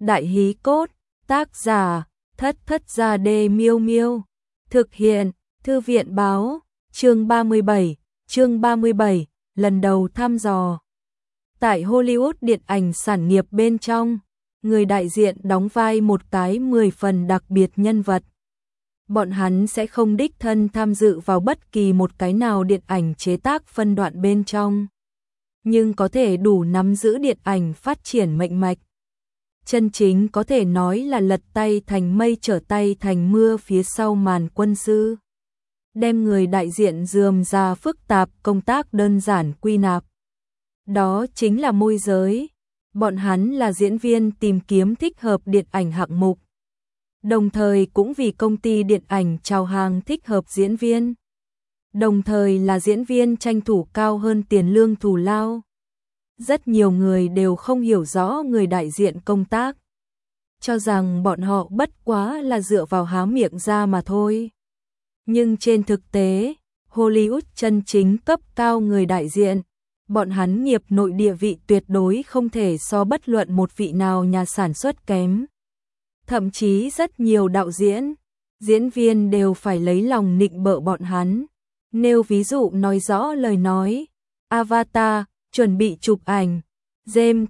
Đại hí cốt, tác giả, Thất Thất Gia Đê Miêu Miêu. Thực hiện, Thư viện báo, chương 37, lần đầu thăm dò. Tại Hollywood điện ảnh sản nghiệp bên trong, người đại diện đóng vai một cái 10 phần đặc biệt nhân vật. Bọn hắn sẽ không đích thân tham dự vào bất kỳ một cái nào điện ảnh chế tác phân đoạn bên trong, nhưng có thể đủ nắm giữ điện ảnh phát triển mệnh mạch. Chân chính có thể nói là lật tay thành mây trở tay thành mưa phía sau màn quân sư. Đem người đại diện rườm rà phức tạp công tác đơn giản quy nạp. Đó chính là môi giới. Bọn hắn là diễn viên tìm kiếm thích hợp điện ảnh hạng mục. Đồng thời cũng vì công ty điện ảnh chào hàng thích hợp diễn viên. Đồng thời là diễn viên tranh thủ cao hơn tiền lương thù lao. Rất nhiều người đều không hiểu rõ người đại diện công tác, cho rằng bọn họ bất quá là dựa vào há miệng ra mà thôi. Nhưng trên thực tế, Hollywood chân chính cấp cao người đại diện, bọn hắn nghiệp nội địa vị tuyệt đối không thể so bất luận một vị nào nhà sản xuất kém. Thậm chí rất nhiều đạo diễn, diễn viên đều phải lấy lòng nịnh bợ bọn hắn. Nêu ví dụ nói rõ lời nói, Avatar chuẩn bị chụp ảnh, James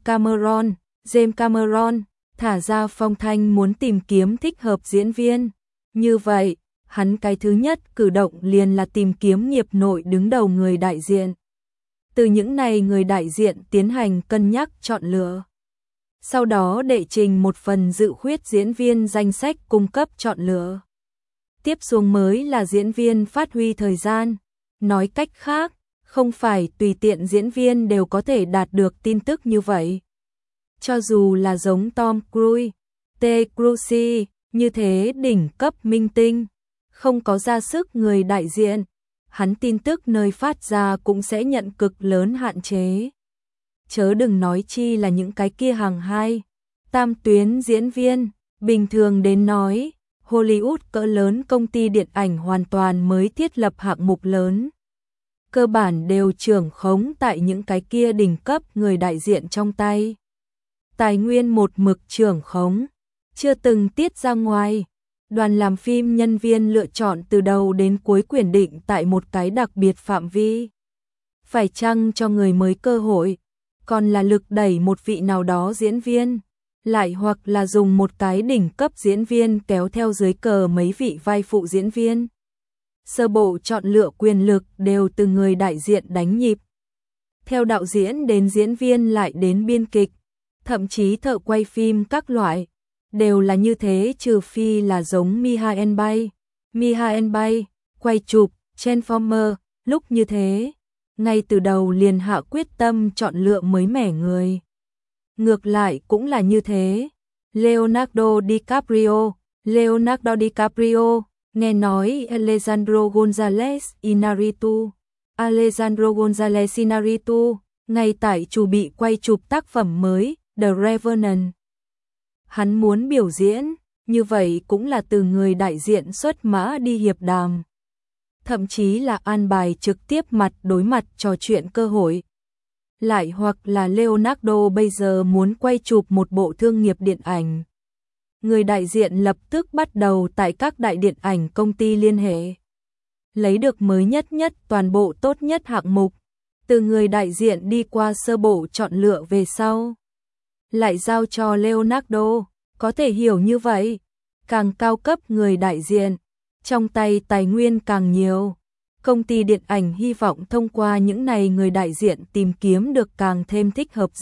Cameron thả ra phong thanh muốn tìm kiếm thích hợp diễn viên. Như vậy, hắn cái thứ nhất cử động liền là tìm kiếm nghiệp nội đứng đầu người đại diện. Từ những này người đại diện tiến hành cân nhắc chọn lựa. Sau đó đệ trình một phần dự khuyết diễn viên danh sách cung cấp chọn lựa. Tiếp xuống mới là diễn viên phát huy thời gian. Nói cách khác, không phải tùy tiện diễn viên đều có thể đạt được tin tức như vậy. Cho dù là giống Tom Cruise, Cruise như thế đỉnh cấp minh tinh, không có ra sức người đại diện, hắn tin tức nơi phát ra cũng sẽ nhận cực lớn hạn chế. Chớ đừng nói chi là những cái kia hàng hai, tam tuyến diễn viên, bình thường đến nói, Hollywood cỡ lớn công ty điện ảnh hoàn toàn mới thiết lập hạng mục lớn. Cơ bản đều trưởng khống tại những cái kia đỉnh cấp người đại diện trong tay. Tài nguyên một mực trưởng khống, chưa từng tiết ra ngoài. Đoàn làm phim nhân viên lựa chọn từ đầu đến cuối quyền định tại một cái đặc biệt phạm vi. Phải chăng cho người mới cơ hội, còn là lực đẩy một vị nào đó diễn viên, lại hoặc là dùng một cái đỉnh cấp diễn viên kéo theo dưới cờ mấy vị vai phụ diễn viên. Sơ bộ chọn lựa quyền lực đều từ người đại diện đánh nhịp. Theo đạo diễn đến diễn viên lại đến biên kịch, thậm chí thợ quay phim các loại, đều là như thế trừ phi là giống Michael Bay, quay chụp Transformer, lúc như thế, ngay từ đầu liền hạ quyết tâm chọn lựa mới mẻ người. Ngược lại cũng là như thế, Leonardo DiCaprio, nghe nói Alejandro González Iñárritu, ngay tại chuẩn bị quay chụp tác phẩm mới, The Revenant. Hắn muốn biểu diễn, như vậy cũng là từ người đại diện xuất mã đi hiệp đàm. Thậm chí là an bài trực tiếp mặt đối mặt trò chuyện cơ hội. Lại hoặc là Leonardo bây giờ muốn quay chụp một bộ thương nghiệp điện ảnh. Người đại diện lập tức bắt đầu tại các đại điện ảnh công ty liên hệ. Lấy được mới nhất toàn bộ tốt nhất hạng mục. Từ người đại diện đi qua sơ bộ chọn lựa về sau. Lại giao cho Leonardo, có thể hiểu như vậy. Càng cao cấp người đại diện, trong tay tài nguyên càng nhiều. Công ty điện ảnh hy vọng thông qua những này người đại diện tìm kiếm được càng thêm thích hợp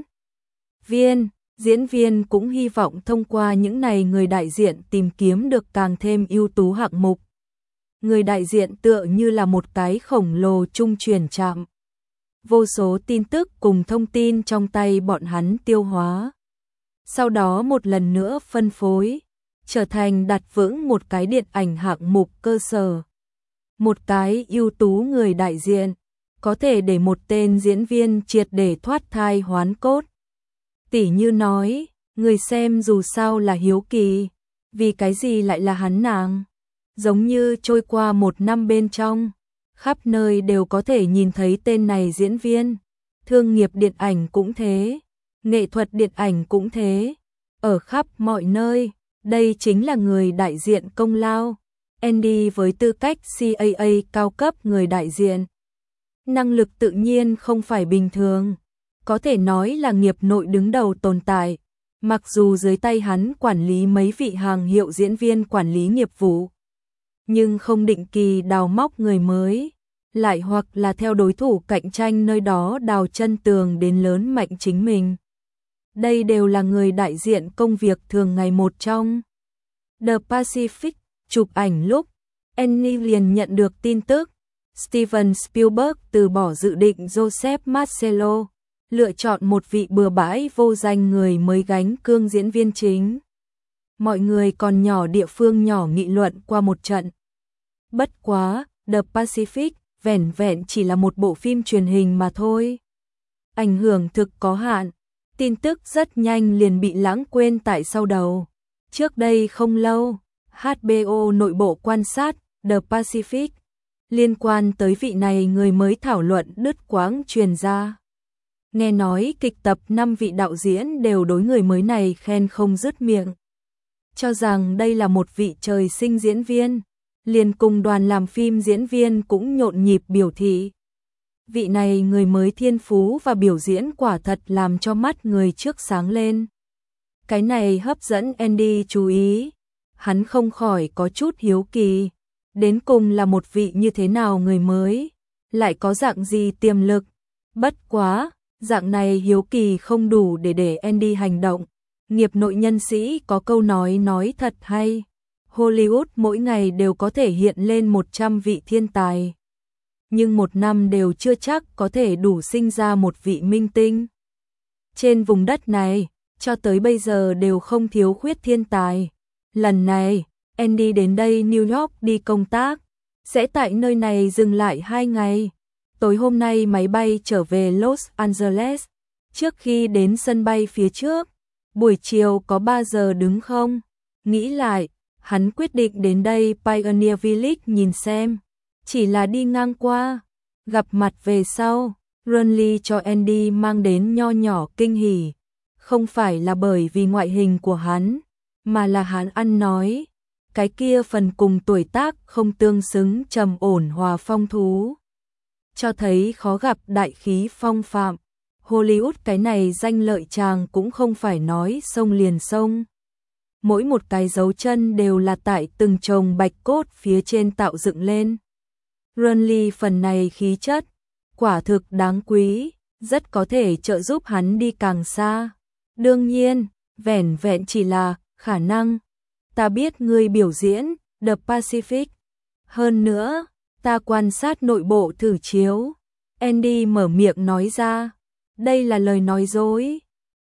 diễn viên cũng hy vọng thông qua những này người đại diện tìm kiếm được càng thêm ưu tú hạng mục. Người đại diện tựa như là một cái khổng lồ trung truyền trạm. Vô số tin tức cùng thông tin trong tay bọn hắn tiêu hóa. Sau đó một lần nữa phân phối, trở thành đặt vững một cái điện ảnh hạng mục cơ sở. Một cái ưu tú người đại diện, có thể để một tên diễn viên triệt để thoát thai hoán cốt. Tỉ như nói, người xem dù sao là hiếu kỳ, vì cái gì lại là hắn nàng. Giống như trôi qua một năm bên trong, khắp nơi đều có thể nhìn thấy tên này diễn viên. Thương nghiệp điện ảnh cũng thế, nghệ thuật điện ảnh cũng thế. ở khắp mọi nơi, đây chính là người đại diện công lao. Andy với tư cách CAA cao cấp người đại diện, năng lực tự nhiên không phải bình thường, có thể nói là nghiệp nội đứng đầu tồn tại, mặc dù dưới tay hắn quản lý mấy vị hàng hiệu diễn viên quản lý nghiệp vụ, nhưng không định kỳ đào móc người mới, lại hoặc là theo đối thủ cạnh tranh nơi đó đào chân tường đến lớn mạnh chính mình. Đây đều là người đại diện công việc thường ngày một trong. The Pacific chụp ảnh lúc Annie liền nhận được tin tức Steven Spielberg từ bỏ dự định Joseph Marcelo, lựa chọn một vị bừa bãi vô danh người mới gánh cương diễn viên chính. Mọi người còn nhỏ địa phương nhỏ nghị luận qua một trận. Bất quá, The Pacific vẻn vẹn chỉ là một bộ phim truyền hình mà thôi. Ảnh hưởng thực có hạn, tin tức rất nhanh liền bị lãng quên tại sau đầu. Trước đây không lâu, HBO nội bộ quan sát The Pacific, liên quan tới vị này người mới thảo luận đứt quãng truyền ra. Nghe nói kịch tập 5 vị đạo diễn đều đối người mới này khen không dứt miệng, cho rằng đây là một vị trời sinh diễn viên, liền cùng đoàn làm phim diễn viên cũng nhộn nhịp biểu thị. Vị này người mới thiên phú và biểu diễn quả thật làm cho mắt người trước sáng lên. Cái này hấp dẫn Andy chú ý, hắn không khỏi có chút hiếu kỳ, đến cùng là một vị như thế nào người mới, lại có dạng gì tiềm lực. Bất quá, dạng này hiếu kỳ không đủ để Andy hành động. Nghiệp nội nhân sĩ có câu nói thật hay, Hollywood mỗi ngày đều có thể hiện lên 100 vị thiên tài, nhưng một năm đều chưa chắc có thể đủ sinh ra một vị minh tinh. Trên vùng đất này, cho tới bây giờ đều không thiếu khuyết thiên tài. Lần này, Andy đến đây New York đi công tác, sẽ tại nơi này dừng lại 2 ngày. Tối hôm nay máy bay trở về Los Angeles, trước khi đến sân bay phía trước, buổi chiều có 3 giờ đứng không? Nghĩ lại, hắn quyết định đến đây Pioneer Village nhìn xem, chỉ là đi ngang qua, gặp mặt về sau, Ronly cho Andy mang đến nho nhỏ kinh hỉ, không phải là bởi vì ngoại hình của hắn, mà là hắn ăn nói, cái kia phần cùng tuổi tác không tương xứng trầm ổn hòa phong thú, cho thấy khó gặp đại khí phong phạm. Hollywood cái này danh lợi chàng cũng không phải nói sông liền sông. Mỗi một cái dấu chân đều là tại từng chồng bạch cốt phía trên tạo dựng lên. Ronly phần này khí chất, quả thực đáng quý, rất có thể trợ giúp hắn đi càng xa. Đương nhiên, vẻn vẹn chỉ là khả năng. Ta biết ngươi biểu diễn The Pacific. Hơn nữa, ta quan sát nội bộ thử chiếu. Andy mở miệng nói ra. Đây là lời nói dối.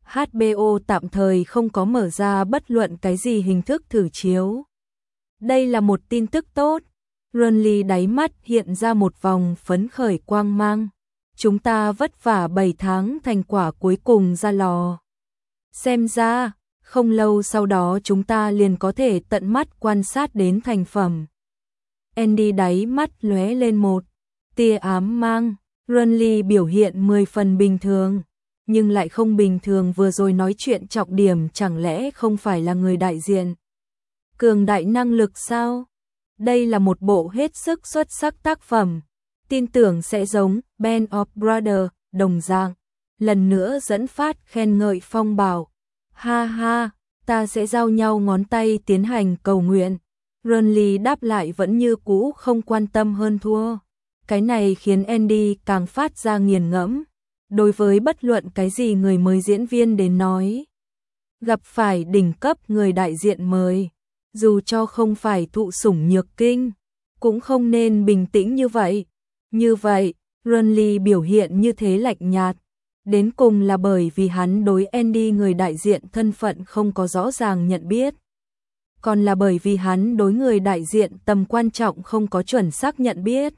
HBO tạm thời không có mở ra bất luận cái gì hình thức thử chiếu. Đây là một tin tức tốt. Ronly đáy mắt hiện ra một vòng phấn khởi quang mang. Chúng ta vất vả 7 tháng thành quả cuối cùng ra lò. Xem ra, không lâu sau đó chúng ta liền có thể tận mắt quan sát đến thành phẩm. Andy đáy mắt lóe lên một tia ám mang. Ronly biểu hiện 10 phần bình thường, nhưng lại không bình thường. Vừa rồi nói chuyện trọng điểm chẳng lẽ không phải là người đại diện cường đại năng lực sao? Đây là một bộ hết sức xuất sắc tác phẩm, tin tưởng sẽ giống Band of Brothers đồng dạng, lần nữa dẫn phát khen ngợi phong bảo. Ha ha, ta sẽ giao nhau ngón tay tiến hành cầu nguyện. Ronly đáp lại vẫn như cũ không quan tâm hơn thua. Cái này khiến Andy càng phát ra nghiền ngẫm. Đối với bất luận cái gì người mới diễn viên đến nói, gặp phải đỉnh cấp người đại diện mới, dù cho không phải thụ sủng nhược kinh, cũng không nên bình tĩnh như vậy. Như vậy, Ronly biểu hiện như thế lạnh nhạt, đến cùng là bởi vì hắn đối Andy người đại diện thân phận không có rõ ràng nhận biết, còn là bởi vì hắn đối người đại diện tầm quan trọng không có chuẩn xác nhận biết.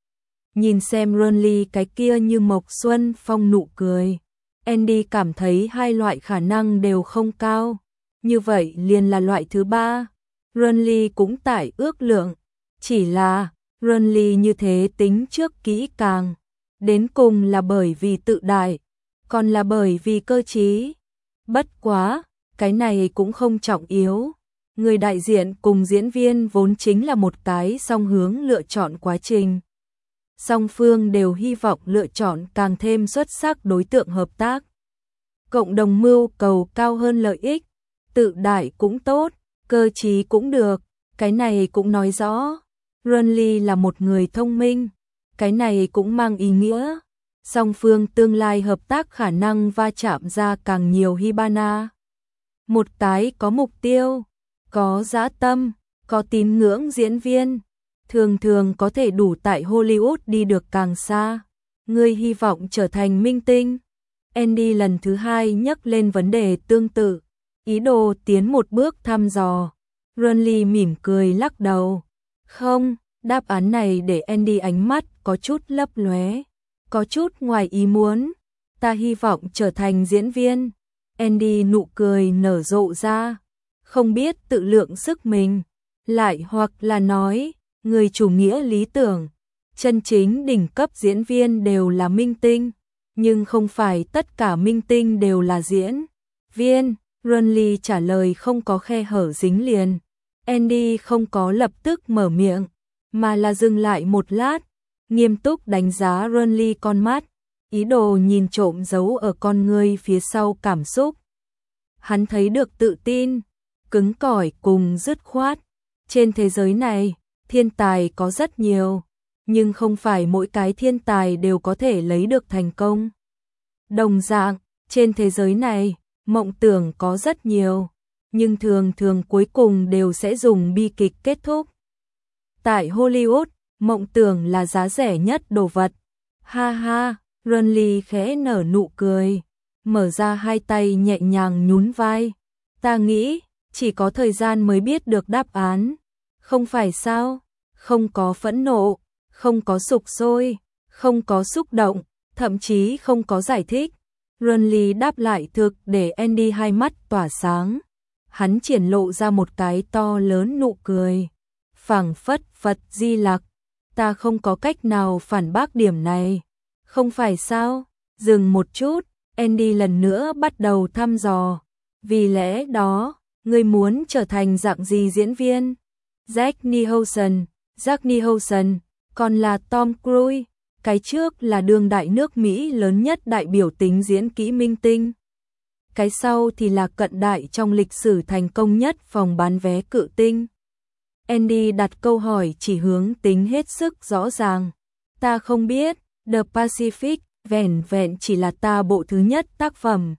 Nhìn xem Ronly cái kia như mộc xuân phong nụ cười, Andy cảm thấy hai loại khả năng đều không cao. Như vậy liền là loại thứ ba. Ronly cũng tải ước lượng, chỉ là Ronly như thế tính trước kỹ càng, đến cùng là bởi vì tự đại, còn là bởi vì cơ trí. Bất quá, cái này cũng không trọng yếu. Người đại diện cùng diễn viên vốn chính là một cái song hướng lựa chọn quá trình. Song phương đều hy vọng lựa chọn càng thêm xuất sắc đối tượng hợp tác. Cộng đồng mưu cầu cao hơn lợi ích, tự đại cũng tốt, cơ trí cũng được, cái này cũng nói rõ. Renly là một người thông minh, cái này cũng mang ý nghĩa. Song phương tương lai hợp tác khả năng va chạm ra càng nhiều Hibana. Một cái có mục tiêu, có dã tâm, có tín ngưỡng diễn viên, thường thường có thể đủ tại Hollywood đi được càng xa. Ngươi hy vọng trở thành minh tinh. Andy lần thứ hai nhắc lên vấn đề tương tự, ý đồ tiến một bước thăm dò. Renly mỉm cười lắc đầu. Không, đáp án này để Andy ánh mắt có chút lấp lóe, có chút ngoài ý muốn. Ta hy vọng trở thành diễn viên. Andy nụ cười nở rộ ra, không biết tự lượng sức mình, lại hoặc là nói, người chủ nghĩa lý tưởng, chân chính đỉnh cấp diễn viên đều là minh tinh, nhưng không phải tất cả minh tinh đều là diễn viên. Renly trả lời không có khe hở dính liền. Andy không có lập tức mở miệng, mà là dừng lại một lát, nghiêm túc đánh giá Renly con mắt, ý đồ nhìn trộm giấu ở con ngươi phía sau cảm xúc. Hắn thấy được tự tin, cứng cỏi cùng dứt khoát. Trên thế giới này, thiên tài có rất nhiều, nhưng không phải mỗi cái thiên tài đều có thể lấy được thành công. Đồng dạng, trên thế giới này, mộng tưởng có rất nhiều, nhưng thường thường cuối cùng đều sẽ dùng bi kịch kết thúc. Tại Hollywood, mộng tưởng là giá rẻ nhất đồ vật. Ha ha, Renly khẽ nở nụ cười, mở ra hai tay nhẹ nhàng nhún vai. Ta nghĩ, chỉ có thời gian mới biết được đáp án. Không phải sao? Không có phẫn nộ, không có sục sôi, không có xúc động, thậm chí không có giải thích. Renly đáp lại thực để Andy hai mắt tỏa sáng. Hắn triển lộ ra một cái to lớn nụ cười, phảng phất Phật Di Lặc. Ta không có cách nào phản bác điểm này. Không phải sao? Dừng một chút, Andy lần nữa bắt đầu thăm dò. Vì lẽ đó, ngươi muốn trở thành dạng gì diễn viên? Jack Nicholson, còn là Tom Cruise. Cái trước là đương đại nước Mỹ lớn nhất đại biểu tính diễn kỹ minh tinh. Cái sau thì là cận đại trong lịch sử thành công nhất phòng bán vé cự tinh. Andy đặt câu hỏi chỉ hướng tính hết sức rõ ràng. Ta không biết, The Pacific, vẻn vẹn chỉ là ta bộ thứ nhất tác phẩm.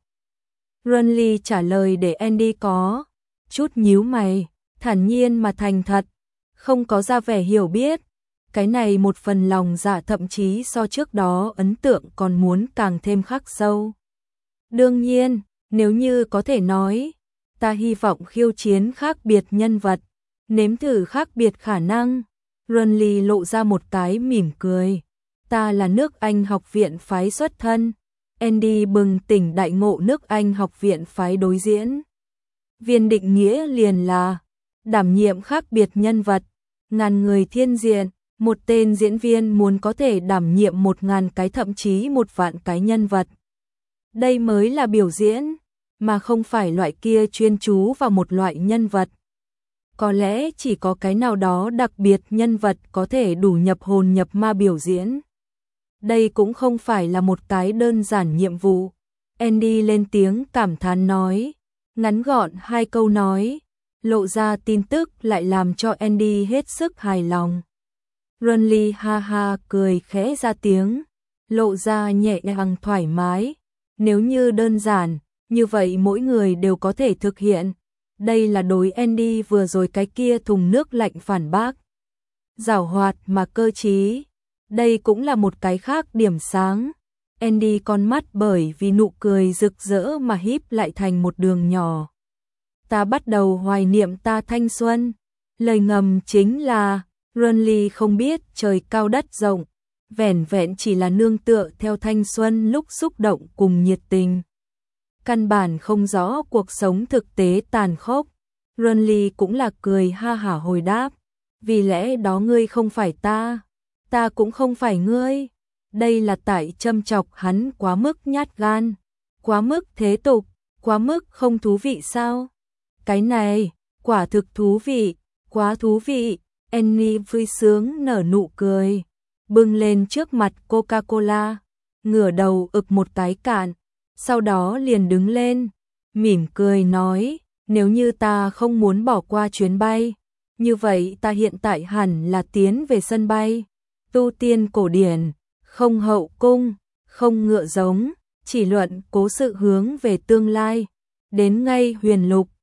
Renly trả lời để Andy có chút nhíu mày, thản nhiên mà thành thật, không có ra vẻ hiểu biết. Cái này một phần lòng dạ thậm chí so trước đó ấn tượng còn muốn càng thêm khắc sâu. Đương nhiên, nếu như có thể nói, ta hy vọng khiêu chiến khác biệt nhân vật, nếm thử khác biệt khả năng. Renly lộ ra một cái mỉm cười. Ta là nước Anh học viện phái xuất thân. Andy bừng tỉnh đại ngộ nước Anh học viện phái đối diễn. Viên định nghĩa liền là đảm nhiệm khác biệt nhân vật, ngàn người thiên diện. Một tên diễn viên muốn có thể đảm nhiệm 1000 cái thậm chí 1 vạn cái nhân vật. Đây mới là biểu diễn, mà không phải loại kia chuyên chú vào một loại nhân vật. Có lẽ chỉ có cái nào đó đặc biệt nhân vật có thể đủ nhập hồn nhập ma biểu diễn. Đây cũng không phải là một cái đơn giản nhiệm vụ. Andy lên tiếng cảm thán nói, ngắn gọn 2 câu nói, lộ ra tin tức lại làm cho Andy hết sức hài lòng. Renly ha ha cười khẽ ra tiếng, lộ ra nhẹ nhàng thoải mái. Nếu như đơn giản, như vậy mỗi người đều có thể thực hiện. Đây là đối Andy vừa rồi cái kia thùng nước lạnh phản bác. Giảo hoạt mà cơ trí. Đây cũng là một cái khác điểm sáng. Andy con mắt bởi vì nụ cười rực rỡ mà híp lại thành một đường nhỏ. Ta bắt đầu hoài niệm ta thanh xuân. Lời ngầm chính là Renly không biết trời cao đất rộng, vẻn vẹn chỉ là nương tựa theo thanh xuân lúc xúc động cùng nhiệt tình. Căn bản không rõ cuộc sống thực tế tàn khốc. Renly cũng là cười ha hả hồi đáp, vì lẽ đó ngươi không phải ta, ta cũng không phải ngươi. Đây là tại châm chọc hắn quá mức nhát gan, quá mức thế tục, quá mức không thú vị sao? Cái này, quả thực thú vị, quá thú vị. Annie vui sướng nở nụ cười, bưng lên trước mặt Coca-Cola, ngửa đầu ực một cái cạn, sau đó liền đứng lên, mỉm cười nói, nếu như ta không muốn bỏ qua chuyến bay, như vậy ta hiện tại hẳn là tiến về sân bay, tu tiên cổ điển, không hậu cung, không ngựa giống, chỉ luận cố sự hướng về tương lai, đến ngay huyền lục,